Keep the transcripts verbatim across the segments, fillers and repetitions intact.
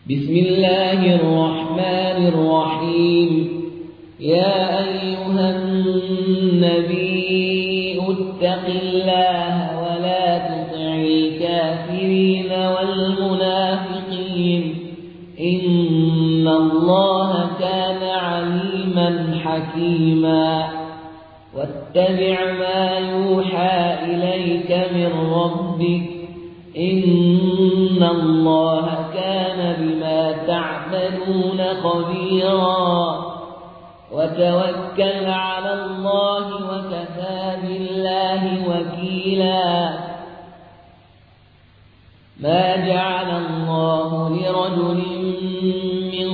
بسم الله الرحمن الرحيم. يا أيها النبي اتق الله ولا تطع الكافرين والمنافقين إن الله كان عليما حكيما. واتبع ما يوحى إليك من ربك إن الله كان بما تعملون خبيرا. وتوكل على الله وكفى بالله وكيلا. ما جعل الله لرجل من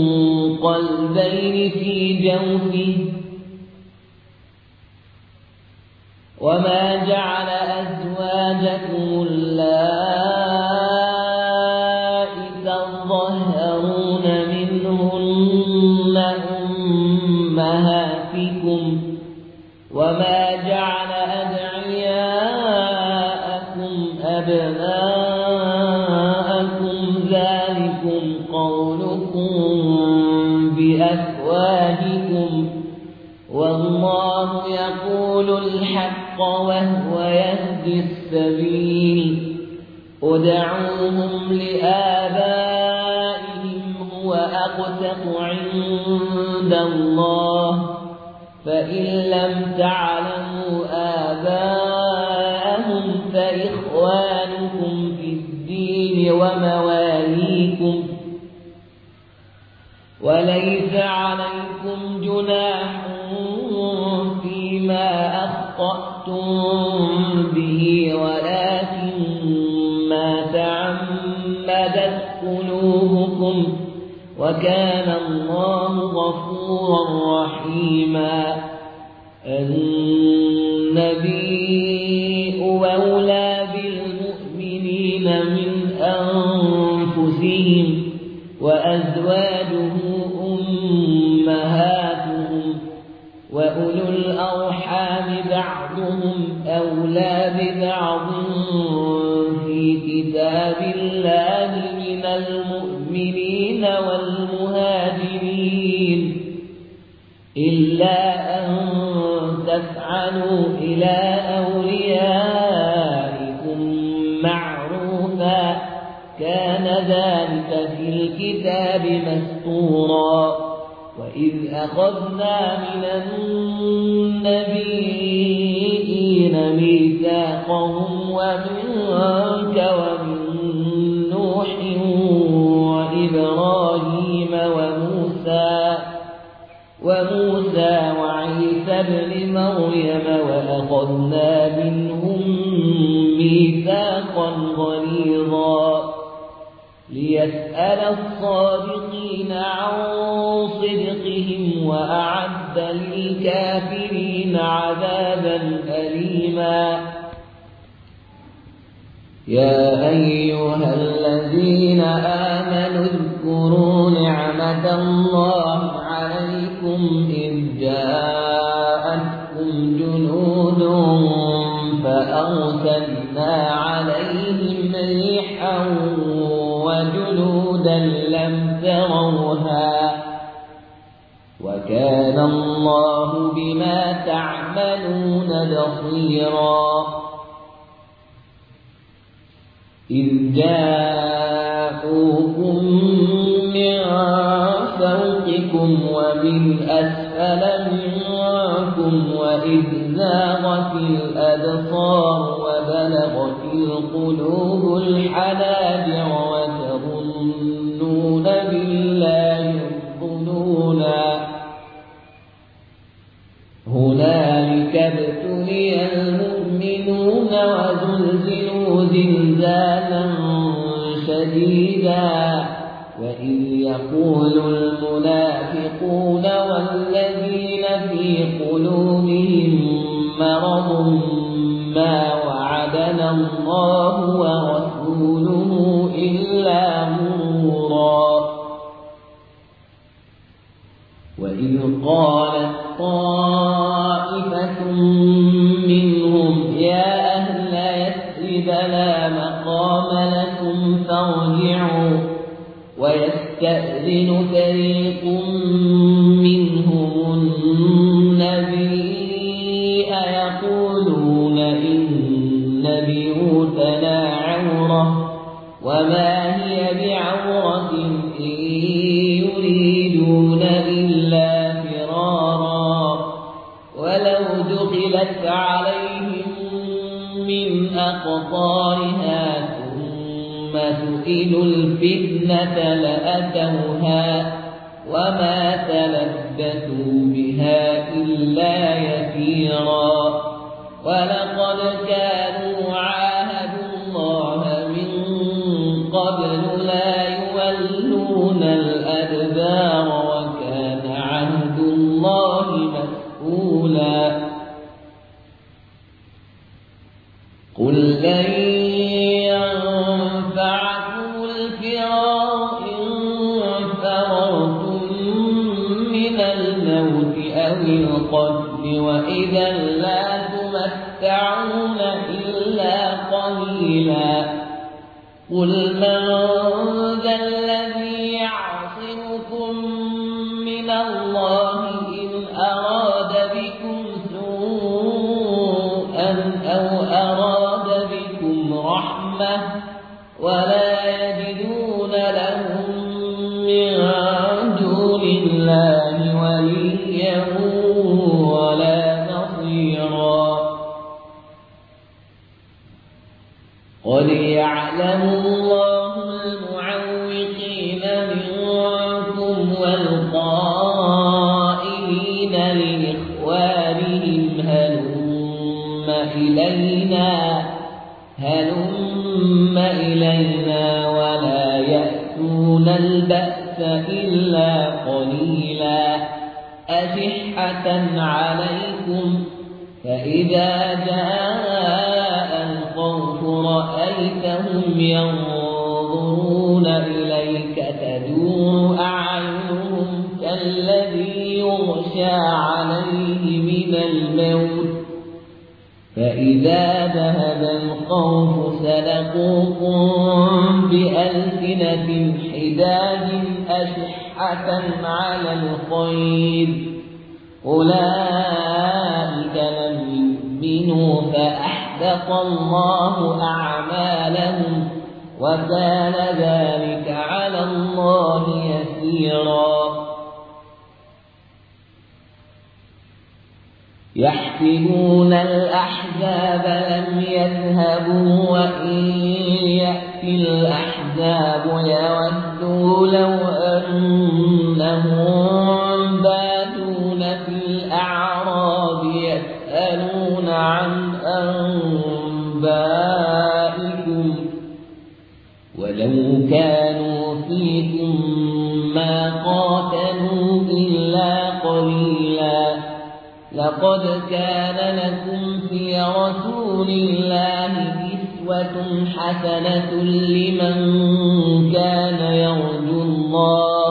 قلبين في جوفه وما جعل أزواجكم اللائي تظاهرون منهن أمهاتكم وما جعل أدعياءكم أبناءكم ذلكم قولكم بأفواهكم والله يقول الحق وهو يهدي السبيل. ادعوهم لآبائهم هو أقسط عند الله فإن لم تعلموا آباءهم فإخوانكم في الدين ومواليكم وليس عليكم جناح فيما أخطأتم به ولكن ما تعمدت قلوبكم وكان الله غفورا رحيما. النبي أولى بالمؤمنين من أنفسهم وأزواجه أمهاتهم وأولو الأرحام بعضهم أولى ببعض في كتاب الله من المؤمنين والمهاجرين إلا أن تفعلوا إلى أوليائكم معروفا كان ذلك في الكتاب مسطورا. وإذ أخذنا من النبيين ميثاقهم ومنك ومن نوح وإبراهيم وموسى وموسى وعيسى ابن مريم وأخذنا منهم ميثاقا غليظا ليسأل الصادقين عن صدقهم وأعد للكافرين عذابا أليما. يا أيها الذين آمنوا اذكروا نعمة الله عليكم إذ جاءتكم جنود فأرسلنا عليهم ريحا وجنودا لم تروها وكان الله بما تعملون بصيرا. إذ جاءوكم من فوقكم ومن أسفل منكم وإذ زاغت الأبصار وبلغت القلوب الحناجر وتظنون بالله الظنونا هنالك ابتلي المؤمنون وزلزلوا زلزالا شديدا. وإذ يقول المنافقون والذين في قلوبهم مرض ما وعدنا الله ورسوله إلا غرورا. وإذ قالت طائفة منهم يا أهل يثرب لا مقام لكم فارجعوا ويستأذن فريق منهم النبي يقولون إن بيوتنا عورة وما هي بعورة إن يريدون إلا فرارا ولو دخلت عليهم من أقطارها ثم سئلوا الفتنة لأتوها وما تلبثوا بها إلا يسيرا ولقد كانوا عاهدوا الله من قبل لا يولون الأدبار وكان عهد الله مسؤولا قل لن ينفعكم الفرار إن فررتم من الموت أو القتل وإذا لا تمتعون إلا قليلا قل من ذا الذي يعصمكم من الله إن أراد بكم سوءا أو أراد بكم رحمة ولا يجدون لهم من دون الله وليا ولا نصيرا قد يعلم الله المعوقين منكم والقائلين لإخوانهم هلم إلينا هلم إلينا ولا يأتون البأس إلا قليلا أشحة عليكم فإذا جاء الخوف رأيتهم ينظرون إليك تدور أعينهم كالذي يغشى عليه من الموت فإذا ذهب الخوف سلقوكم بألسنة حداد أشحة على الخير أولئك لم يؤمنوا فأحبط الله أعمالهم وكان ذلك على الله يسيرا يحسبون الأحزاب لم يذهبوا وإن يأتي الأحزاب يودوا لو أنهم بادون في الأعراب يسألون عن أنبائكم ولو كانوا فيكم ما قاتلوا إلا قليلا لقد كان لكم في رسول الله أسوة حسنة لمن كان يرجو الله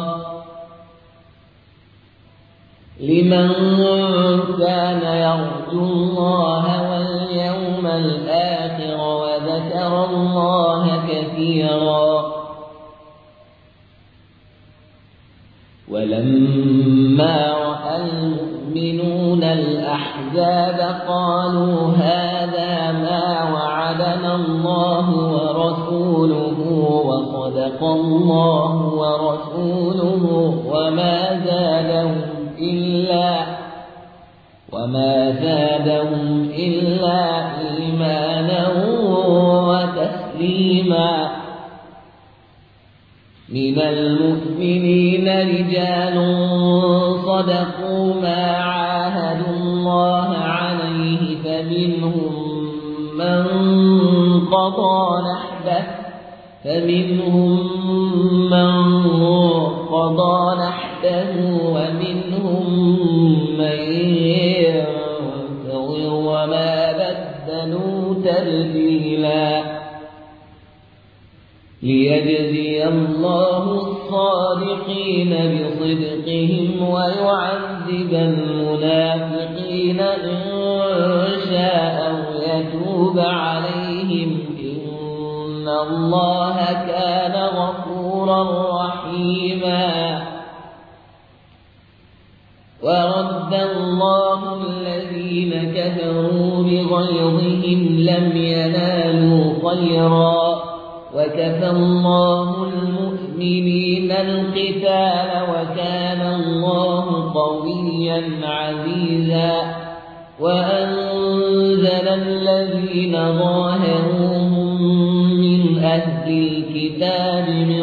لمن كان يرجو الله واليوم الآخر وذكر الله كثيرا ولما رأى المؤمنون الأحزاب قالوا هذا ما وعدنا الله ورسوله وصدق الله ورسوله وما زادهم إلا وما زادهم إلا إيمانا وتسليما من المؤمنين رجال صدقوا ما عاهدوا الله عليه فمنهم من قضى نحبه فمنهم من قضى نحبه ومنهم من ينتظر وما بدلوا تبديلا ليجزي الله الصادقين بصدقهم ويعذب المنافقين إن شاء ويتوب عليهم إن الله كان غفورا رحيما رحيما ورد الله الذين كفروا بغيظهم لم ينالوا خيرا وكفى الله المؤمنين القتال وكان الله قويا عزيزا وأنزل الذين ظاهروهم من أهل الكتاب من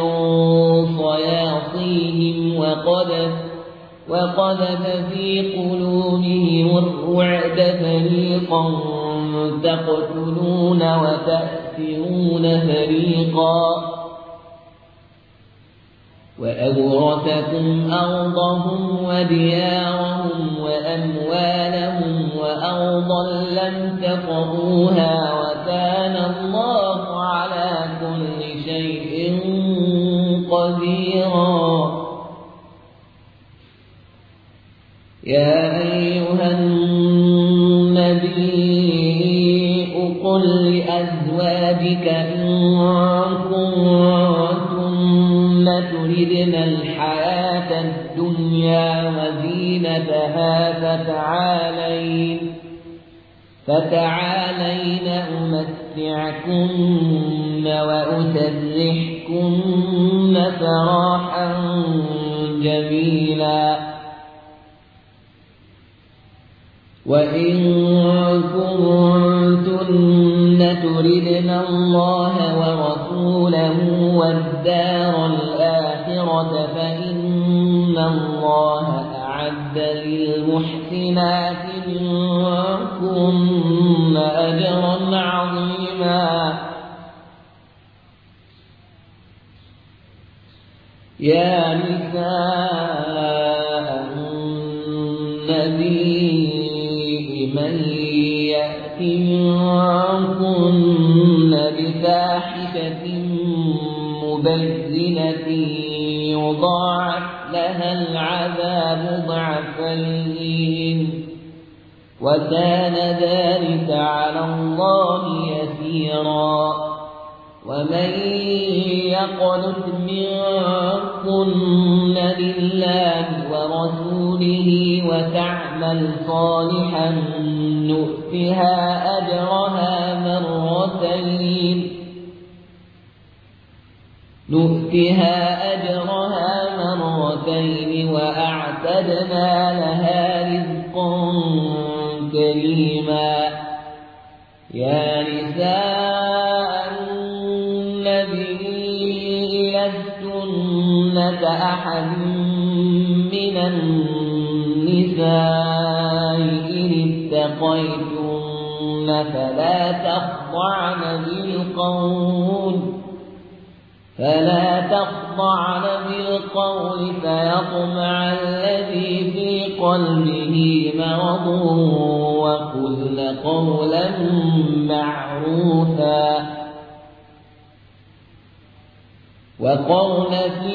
صياصيهم وقذف وقذف في قلوبهم الرعب فريقا تقتلون وتأسرون فريقا وأورثكم أرضهم وديارهم وأموالهم وأرضا لم تطئوها وكان الله على كل شيء قديرا يا أيها النبي قل لأزواجك إن كنتن تردن الحياة الدنيا وزينتها فتعالين فتعالين أمتعكن وأسرحكن سراحا جميلا وإن كنتن تردن الله ورسوله والدار الآخرة فإن الله أعد للمحسنات منكن أجرا عظيما يا نساء النبي من يأت منكن بفاحشة مبينة يضاعف لها العذاب ضعفين وكان ذلك على الله يسيرا ومن يقنت منكن لله ورسوله وتعمل صالحا نؤتها أجرها مرتين نؤتها أجرها مرتين وأعتدنا لها رزقا كريما يا نساء النبي لستن كأحد من النساء إن اتقيتن فلا تخضعن بالقول فلا تخضعن بالقول فيطمع الذي في قلبه مرض وقلن قولا معروفا وقرن في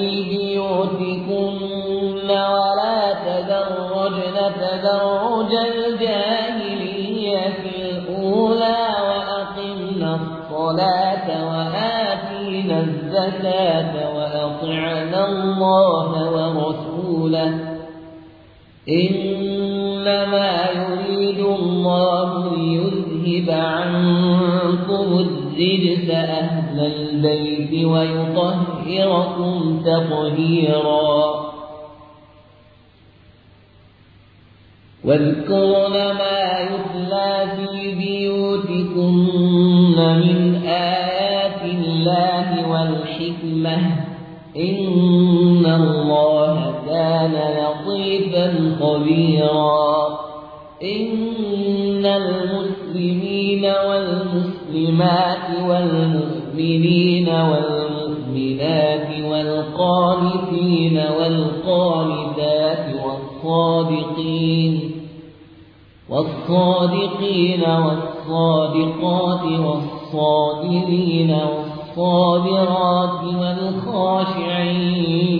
بيوتكن ولا تبرجن تبرج الجاهلية الأولى وأقمنا الصلاة وآتينا الزكاة وأطعنا الله ورسوله إنما يريد الله ليذهب عنكم الرجس أهل البيت ويطهركم تطهيرا واذكرن ما يتلى في بيوتكن من آيات الله والحكمة إن الله كان لطيفا خبيرا إن المسلمين والمسلمات والمؤمنين والمؤمنات والقانتين والقانتات والصادقين والصادقين والصادقات والصابرين والصابرات والخاشعين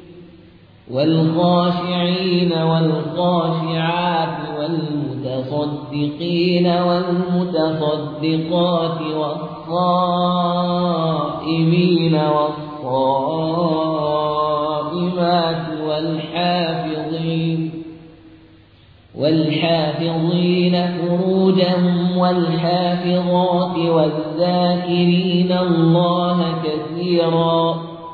والخاشعين والخاشعات والمتصدقين والمتصدقات والصائمين والصائمين والحافظين فروجهم والحافظات والذاكرين الله كثيرا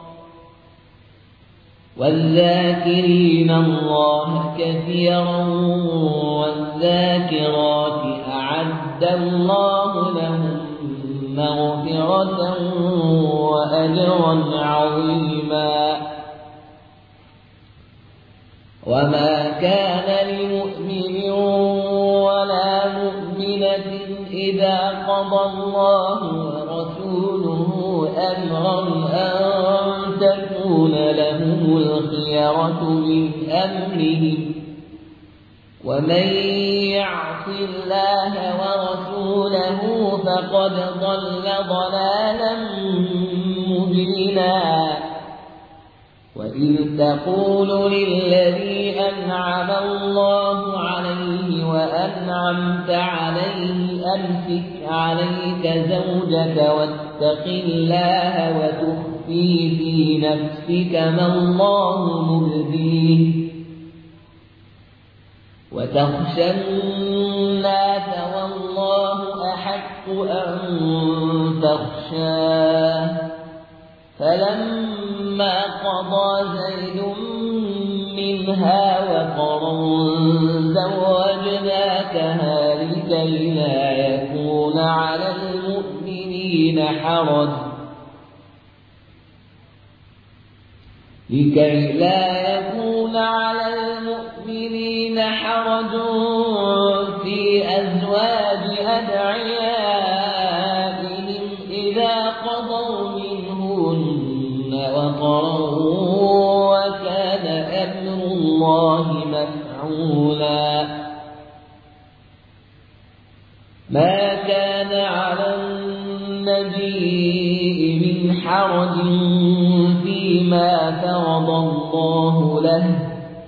والذاكرين الله كثيرا والذاكرات أعد الله لهم مغفرة وأجرا عظيما. وما كان لمؤمن ولا مؤمنة إذا قضى الله ورسوله أمرا أن تكون لهم الخيرة من أمرهم ومن يعص الله ورسوله فقد ضل ضلالا مبينا. وإذ تقول للذي أنعم الله عليه وأنعمت عليه أمسك عليك زوجك واتق الله وتخفي في نفسك ما الله مبديه وتخشى الناس والله أحق أن تخشاه. فلما قضى زيد منها وطرا زوجناكها لكي لا يكون على المؤمنين حرج لكي لا يكون على المؤمنين حرج في أزواج أدعيائهم إذا قضوا منهن وطرا وكان أمر الله مفعولا. ما كان على النبي من حرج فيما فرض الله له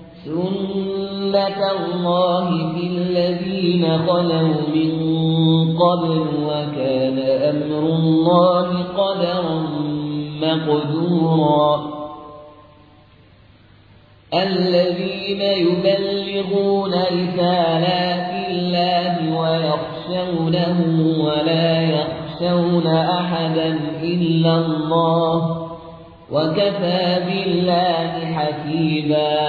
سنة الله في الذين خلوا من قبل وكان أمر الله قدرا مقدورا. الذين يبلغون رسالات الله ويخشونه ولا يخشون أحدا إلا الله وكفى بالله حسيبا.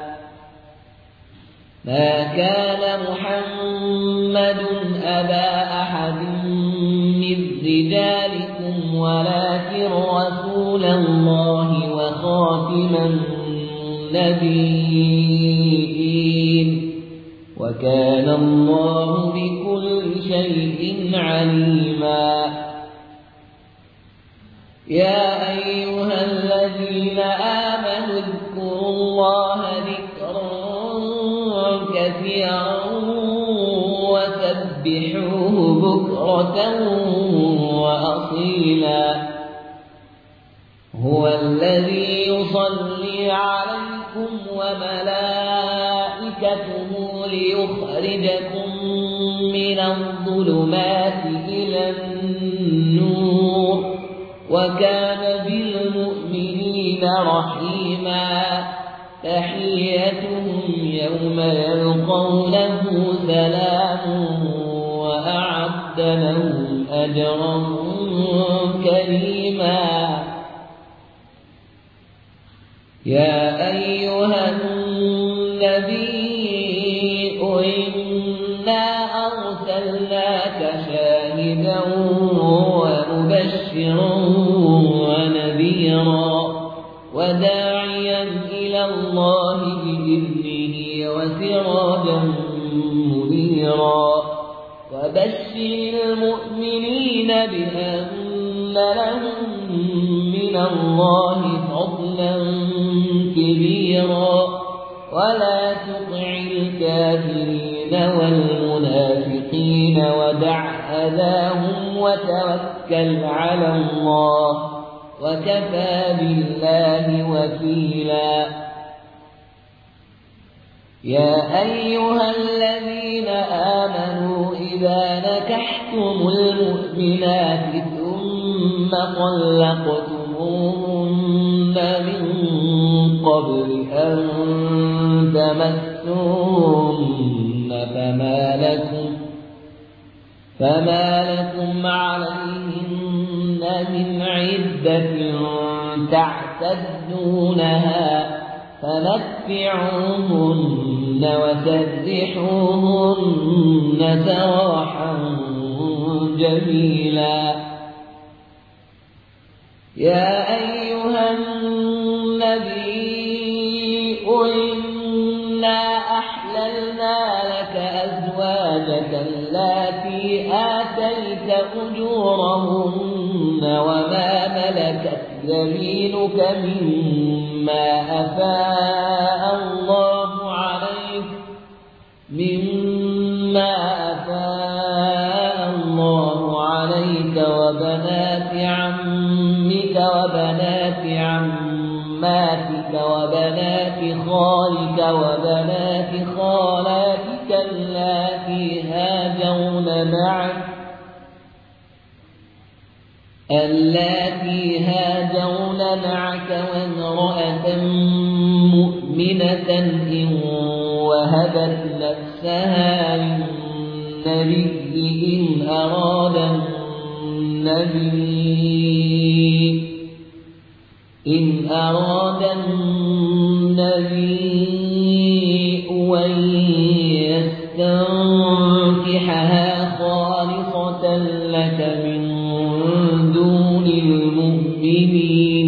ما كان محمد أبا أحد من رجالكم ولكن رسول الله وخاتم النبيين وكان الله بكل شيء عليما. يا أيها الذين آمنوا اذكروا الله ذكرا كثيرا وسبحوه بكرة وأصيلا. هو الذي يصلي عليكم وملائكته ليخرجكم من الظلمات إلى النور وكان بالمؤمنين رحيما. تحيتهم يوم يلقونه سلام وأعد لهم أجرا كريما. يا أيها النبي إنا أرسلناك شاهدا ومبشرا ونذيرا وداعيا إلى الله بإذنه وسراجا منيرا. وبشر المؤمنين بأن لهم من الله فضلا كبيرا ولا تطع الكافرين والمنافقين ودع أذاهم وتوكل على الله وكفى بالله وكيلا. يا أيها الذين آمنوا إذا نكحتم المؤمنات ثم طلقتموهن من قبل أن تمسوهن فما لكم فما لكم عليهن من عدة تعتدونها فمتعوهن وسرحوهن سراحا جميلا. يا أيها النبي إنا أحللنا لك أزواجك اللاتي آتيت أجورهن وما ملكت يمينك مما أفاء الله عليك مما أفاء الله عليك وبنات عمك وبنات عماتك وبنات خالك وبنات خالاتك اللاتي هاجرن معك اللاتي هاجرن معك وامرأة مؤمنة إن وهبت نفسها للنبي إن أراد النبي إن أراد النبي أن يستنكحها خالصة لك من دون المؤمنين.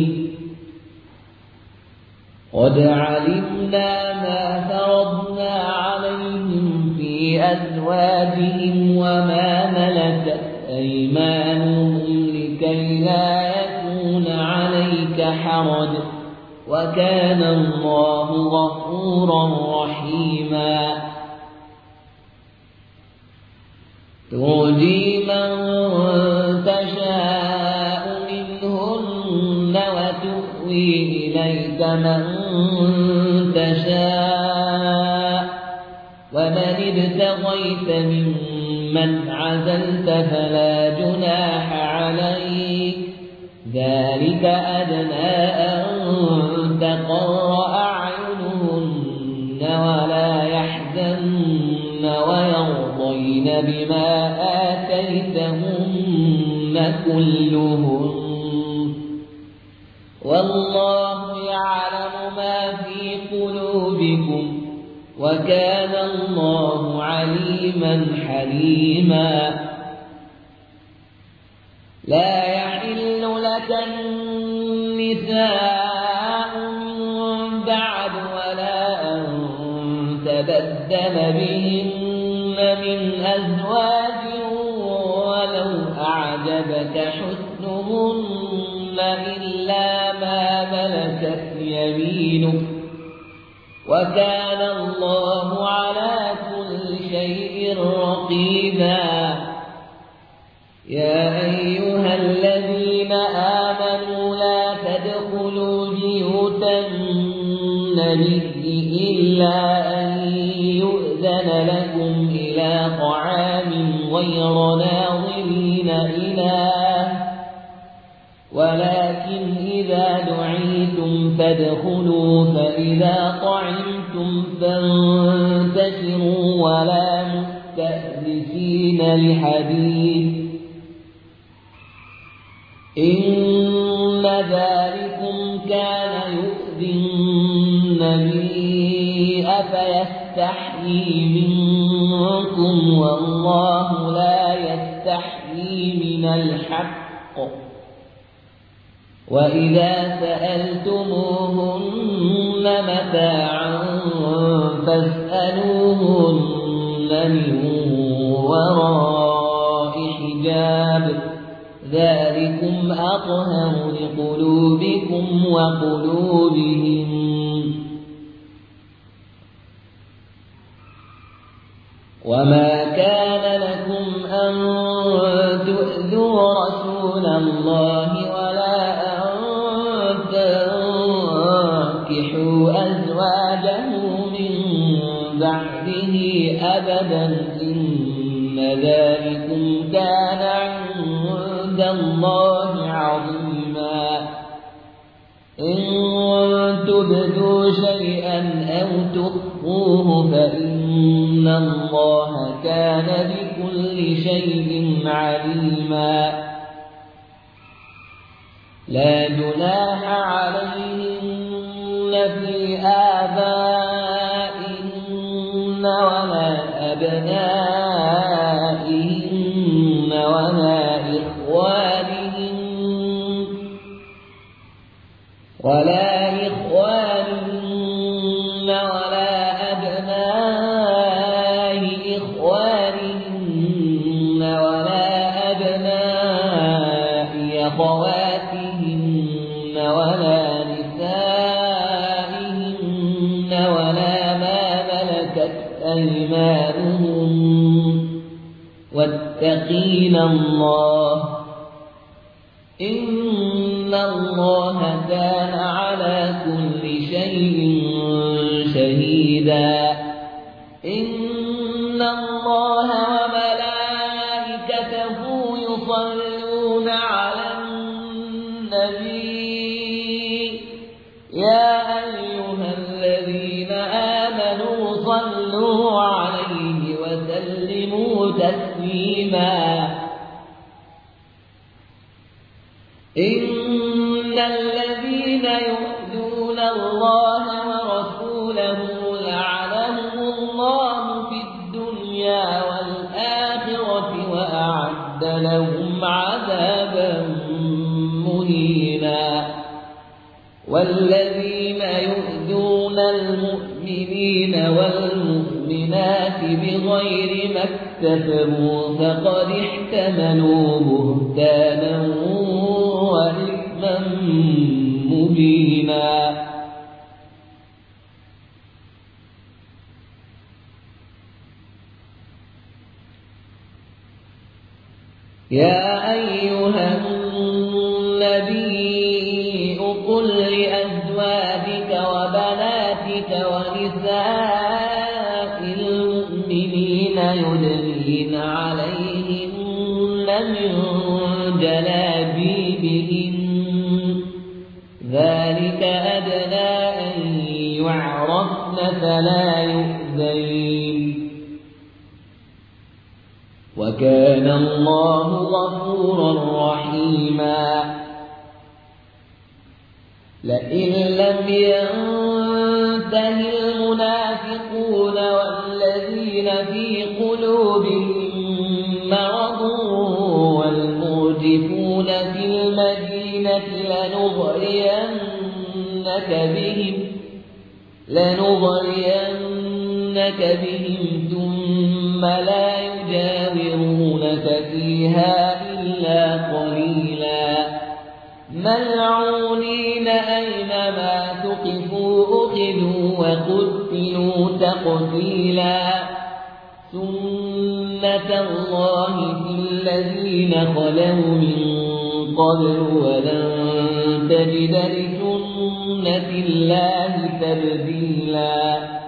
قد علمنا ما فرضنا عليهم في أزواجهم وما ملكت أيمانهم لكي لا يكون عليك حرج وكان الله غفورا رحيما. ترجي من تشاء منهن وتؤوي إليك من تشاء ومن ابتغيت ممن عزلت فلا جناح عليك ذلك أدنى أن تقر أعينهن ولا يحزن ويرضين بما آتيتهن كلهن والله يعلم ما في قلوبكم وكان الله عليما حليما. لا يحل لك النساء بعد ولا أن تبدل بهن من أزواج ولو أعجبك حسنهن إلا ما ملكت يمينك وكان الله على كل شيء رقيبا. يا أيها الذين آمنوا لا تدخلوا بيوت النبي إلا أن يؤذن لكم إلى طعام غير ناظرين إناه ولكن إذا دعيتم فادخلوا فإذا طعمتم فانتشروا ولا مستأنسين لحديث إن ذلكم كان يؤذي النبي فيستحيي منكم والله لا يستحيي من الحق. وإذا سألتموهن متاعا فاسألوهن من وراء حجاب ذلكم أطهر لقلوبكم وقلوبهم. وما كان لكم أن تؤذوا رسول الله ولا أن تنكحوا أزواجه من بعده أبدا إن ذلكم كان عند الله عظيما. إن تبدوا شيئا أو تخفوه فإن إن الله كان بكل شيء عليما لا جناح عليهن في آبائهن ولا أبنائهن ولا إخوانهن ولا إخوانهن ولا أبناء إخوانهن ولا أبناء أخواتهن ولا نسائهن ولا ما ملكت أيمانهن واتقين الله إن الله كان على كل شيء شهيدا إن الله وملائكته يصلون على النبي يا أيها الذين آمنوا صلوا عليه وسلموا تسليما إن الذين يؤذون الله ورسوله لعنهم الله في الدنيا والآخرة وأعد لهم عذابا مهينا والذين يؤذون المؤمنين والمؤمنات بغير ما اكتسبوا فقد احتملوا بهتانا وإثما مبينا يا أيها النبي قل لأزواجك وبناتك ونساء المؤمنين يدنين عليهن من جلابيبهن ذلك أدنى أن يعرفن فلا يؤذين وكان الله غفورا رحيما لئن لم ينته المنافقون والذين في قلوبهم مرض والمرجفون في المدينة لنغرينك بهم لنغرينك بهم ثم لا يجاورونك فيها إلا قليلا ملعونين أينما ثقفوا أخذوا وقتلوا تقتيلا سنة الله في الذين خلوا من قبل ولن تجد لسنة الله تبديلا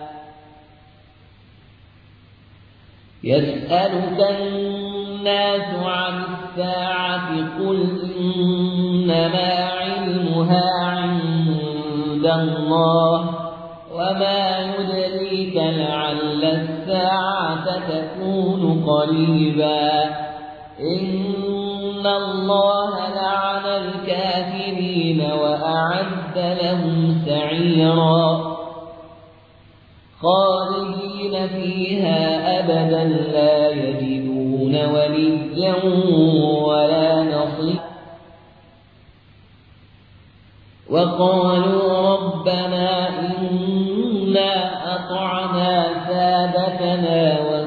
يسألك الناس عن الساعة قل إنما علمها عند الله وما يدريك لعل الساعة تكون قريبا إن الله لعن الكافرين وأعد لهم سعيرا خالدين فيها أبدا لا يجدون وليا ولا نصيرا وقالوا ربنا إنا أطعنا سادتنا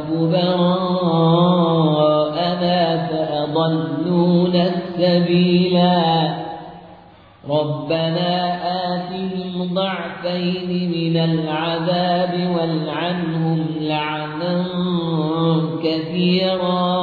وكبراءنا فأضلونا السبيلا ربنا آتهم ضعفين من العذاب والعنهم لعنا كثيرا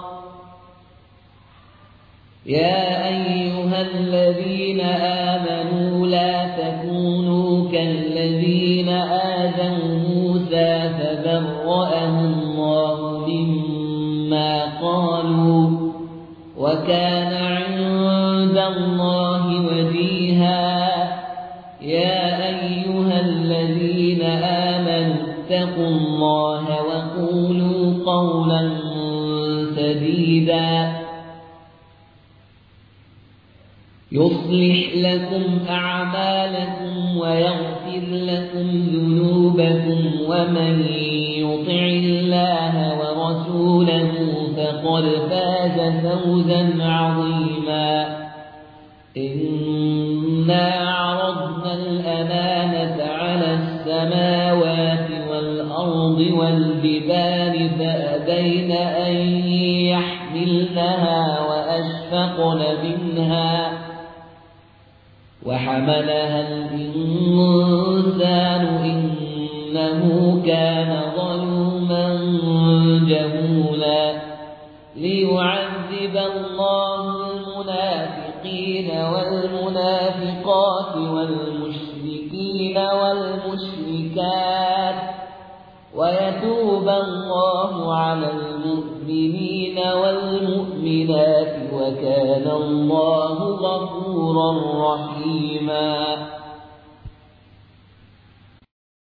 يا أيها الذين آمنوا لا تكونوا كالذين آذوا موسى فبرأه الله مما قالوا وكان عند الله وجيها يا أيها الذين آمنوا اتقوا الله وقولوا قولا سديدا يصلح لكم أعمالكم ويغفر لكم ذنوبكم ومن يطع الله ورسوله فقد فاز فوزا عظيما إنا عرضنا الأمانة على السماوات والأرض والجبال فأبين أن يحملنها وأشفقن منها وحملها الإنسان إنه كان ظلوما جهولا ليعذب الله المنافقين والمنافقات والمشركين والمشركات ويتوب الله على المؤمنين والمؤمنات وكان الله غفورا رحيما